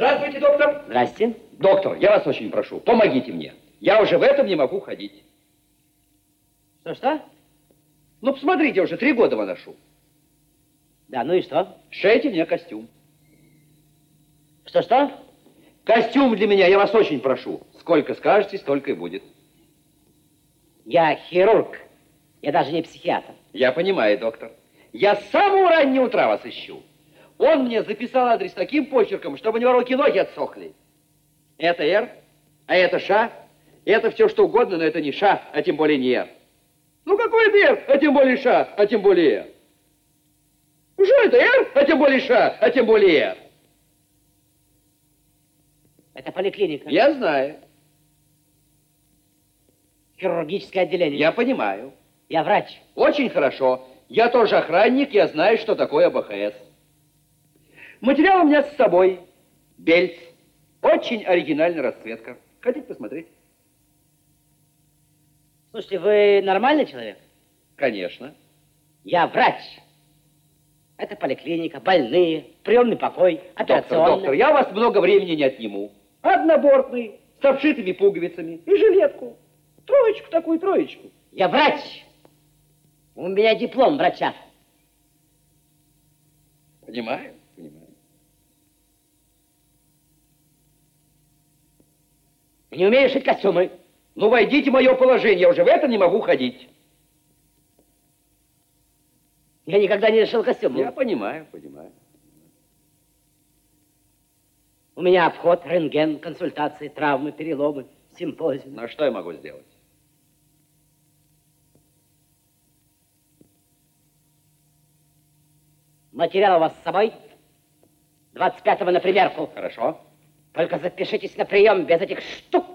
Здравствуйте, доктор. Здрасте. Доктор, я вас очень прошу, помогите мне. Я уже в этом не могу ходить. Что? Ну, посмотрите, уже 3 года ношу. Да, ну и что? Шейте мне костюм. Что? Костюм для меня, я вас очень прошу. Сколько скажете, столько и будет. Я хирург. Я даже не психиатр. Я понимаю, доктор. Я с самого раннего утра вас ищу. Он мне записал адрес таким почерком, чтобы у него руки-ноги отсохли. Это «Р», а это «Ш». Это все что угодно, но это не «Ш», а тем более не «Р». Ну, какой это «Р», а тем более «Ш», а тем более «Р»? Ну, что это «Р», а тем более «Ш», а тем более «Р»? Это поликлиника. Я знаю. Хирургическое отделение. Я понимаю. Я врач. Очень хорошо. Я тоже охранник, я знаю, что такое АБХС. Материал у меня с собой. Бельц. Очень оригинальная расцветка. Хотите посмотреть? Слушайте, вы нормальный человек? Конечно. Я врач. Это поликлиника, больные, приемный покой, операционный. Доктор, я у вас много времени не отниму. Однобортный, с обшитыми пуговицами и жилетку. Троечку такую, троечку. Я врач. У меня диплом врача. Понимаю. Не умею шить костюмы. Ну, войдите в мое положение, я уже в этом не могу ходить. Я никогда не шил костюм. Я понимаю. У меня обход, рентген, консультации, травмы, переломы, симпозиум. Ну, а что я могу сделать? Материал у вас с собой? 25-го на примерку. Хорошо. Только запишитесь на прием без этих штук.